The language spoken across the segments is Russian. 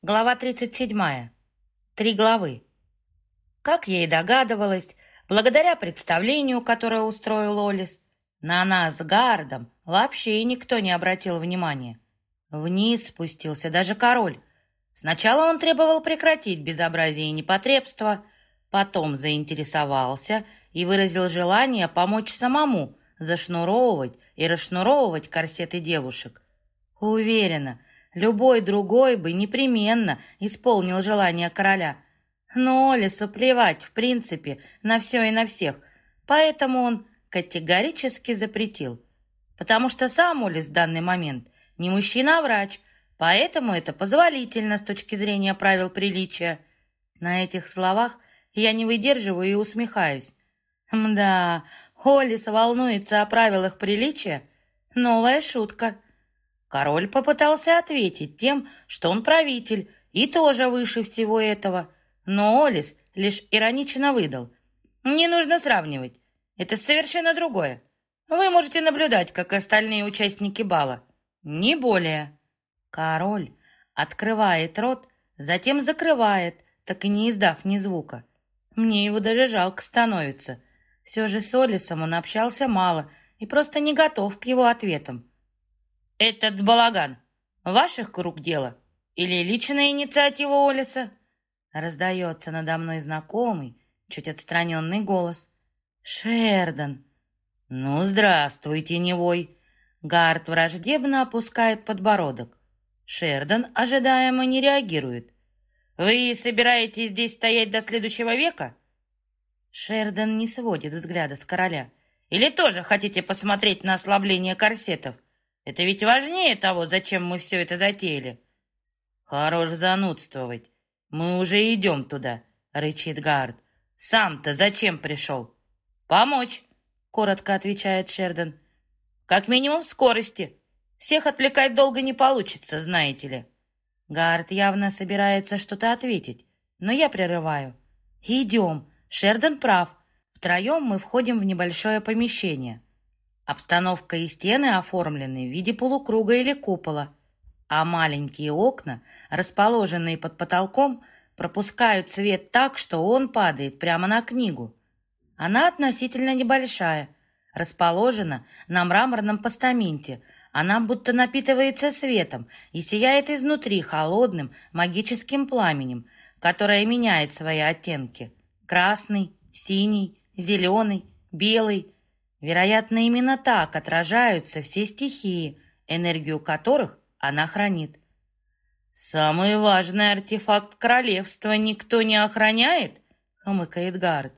Глава 37. 3 главы. Как я и догадывалась, благодаря представлению, которое устроил Олис, на нас с Гардом вообще никто не обратил внимания. Вниз спустился даже король. Сначала он требовал прекратить безобразие и непотребство, потом заинтересовался и выразил желание помочь самому зашнуровывать и расшнуровывать корсеты девушек. Уверена, любой другой бы непременно исполнил желание короля. Но Олесу плевать, в принципе, на все и на всех, поэтому он категорически запретил. Потому что сам Олес в данный момент не мужчина, а врач, поэтому это позволительно с точки зрения правил приличия. На этих словах я не выдерживаю и усмехаюсь. Мда, Олес волнуется о правилах приличия? Новая шутка. Король попытался ответить тем, что он правитель и тоже выше всего этого, но Олис лишь иронично выдал. «Не нужно сравнивать. Это совершенно другое. Вы можете наблюдать, как и остальные участники бала. Не более». Король открывает рот, затем закрывает, так и не издав ни звука. Мне его даже жалко становится. Все же с Олисом он общался мало и просто не готов к его ответам. «Этот балаган ваших рук дело или личная инициатива Олиса?» Раздается надо мной знакомый, чуть отстраненный голос. «Шердан!» «Ну, здравствуй, теневой!» Гард враждебно опускает подбородок. Шердан ожидаемо не реагирует. «Вы собираетесь здесь стоять до следующего века?» Шердан не сводит взгляда с короля. «Или тоже хотите посмотреть на ослабление корсетов? Это ведь важнее того, зачем мы все это затеяли». «Хорош занудствовать. Мы уже идем туда», — рычит Гард. «Сам-то зачем пришел?» «Помочь», — коротко отвечает Шердан. «Как минимум в скорости. Всех отвлекать долго не получится, знаете ли». Гард явно собирается что-то ответить, но я прерываю. «Идем. Шердан прав. Втроем мы входим в небольшое помещение. Обстановка и стены оформлены в виде полукруга или купола, а маленькие окна, расположенные под потолком, пропускают свет так, что он падает прямо на книгу. Она относительно небольшая, расположена на мраморном постаменте. Она будто напитывается светом и сияет изнутри холодным магическим пламенем, которое меняет свои оттенки. Красный, синий, зеленый, белый. Вероятно, именно так отражаются все стихии, энергию которых она хранит. «Самый важный артефакт королевства никто не охраняет?» — хмыкает Гард.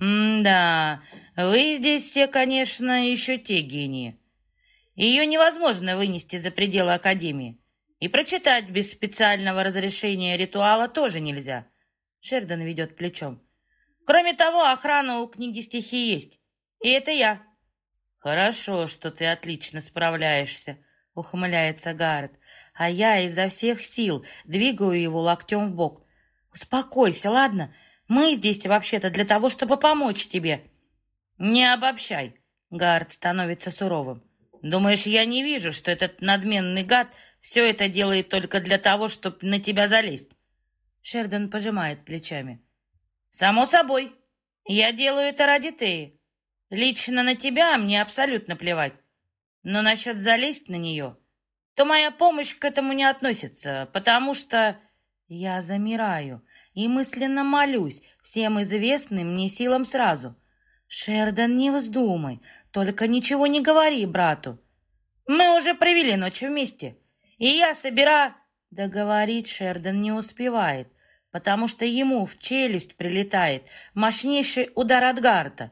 «Да, вы здесь все, конечно, еще те гении. Ее невозможно вынести за пределы Академии. И прочитать без специального разрешения ритуала тоже нельзя». Шердан ведет плечом. «Кроме того, охрана у книги стихий есть. И это я». «Хорошо, что ты отлично справляешься», — ухмыляется Гаррет, а я изо всех сил двигаю его локтем в бок. «Успокойся, ладно? Мы здесь вообще-то для того, чтобы помочь тебе». «Не обобщай», — Гаррет становится суровым. «Думаешь, я не вижу, что этот надменный гад все это делает только для того, чтобы на тебя залезть?» Шердан пожимает плечами. «Само собой. Я делаю это ради Теи. Лично на тебя мне абсолютно плевать. Но насчет залезть на нее, то моя помощь к этому не относится, потому что я замираю и мысленно молюсь всем известным мне силам сразу. Шердан, не вздумай, только ничего не говори брату. Мы уже провели ночь вместе, и я собираю...» Договорить Шердан не успевает, потому что ему в челюсть прилетает мощнейший удар от Гарта.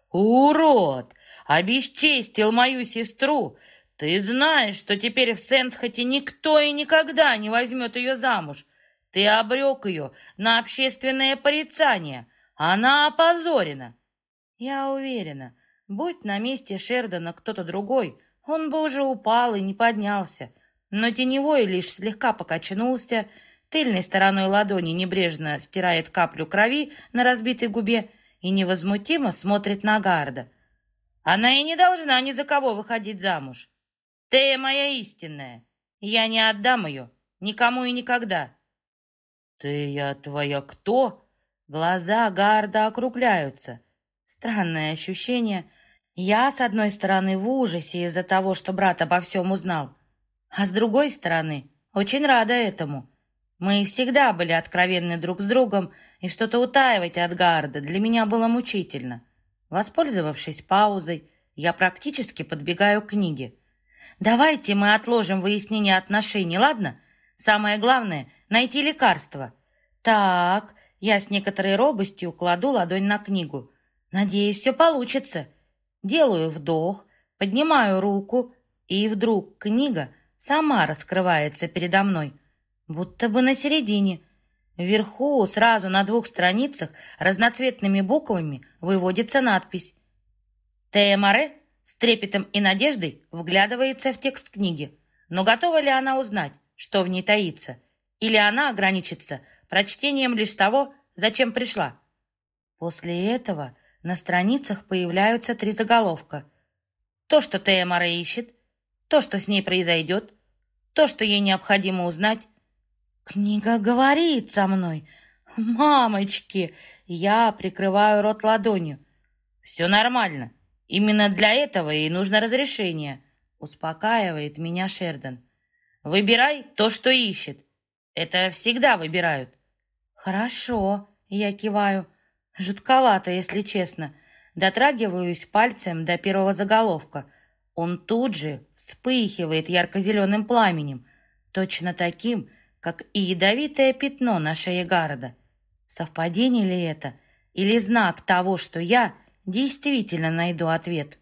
«Урод! Обесчестил мою сестру! Ты знаешь, что теперь в Сент-Хате никто и никогда не возьмет ее замуж. Ты обрек ее на общественное порицание. Она опозорена!» Я уверена, будь на месте Шердана кто-то другой, он бы уже упал и не поднялся. Но теневой лишь слегка покачнулся, тыльной стороной ладони небрежно стирает каплю крови на разбитой губе и невозмутимо смотрит на Гарда. «Она и не должна ни за кого выходить замуж. Ты моя истинная. Я не отдам ее никому и никогда. «Ты, я твоя кто?» Глаза Гарда округляются. Странное ощущение. Я, с одной стороны, в ужасе из-за того, что брат обо всем узнал, а с другой стороны, очень рада этому. Мы всегда были откровенны друг с другом, и что-то утаивать от Гарда для меня было мучительно. Воспользовавшись паузой, я практически подбегаю к книге. «Давайте мы отложим выяснение отношений, ладно? Самое главное — найти лекарство». «Так...» Я с некоторой робостью кладу ладонь на книгу. Надеюсь, все получится. Делаю вдох, поднимаю руку, и вдруг книга сама раскрывается передо мной, будто бы на середине. Вверху сразу на 2 страницах разноцветными буквами выводится надпись. Тея Море с трепетом и надеждой вглядывается в текст книги. Но готова ли она узнать, что в ней таится? Или она ограничится прочтением лишь того, зачем пришла? После этого на страницах появляются 3 заголовка. То, что Тея Море ищет, то, что с ней произойдет, то, что ей необходимо узнать. Книга говорит со мной. Мамочки! Я прикрываю рот ладонью. Все нормально. Именно для этого и нужно разрешение, успокаивает меня Шердан. Выбирай то, что ищет. Это всегда выбирают. Хорошо, я киваю. Жутковато, если честно. Дотрагиваюсь пальцем до первого заголовка. Он тут же вспыхивает ярко-зеленым пламенем, точно таким, как и ядовитое пятно на шее Гарда. Совпадение ли это? Или знак того, что я действительно найду ответ?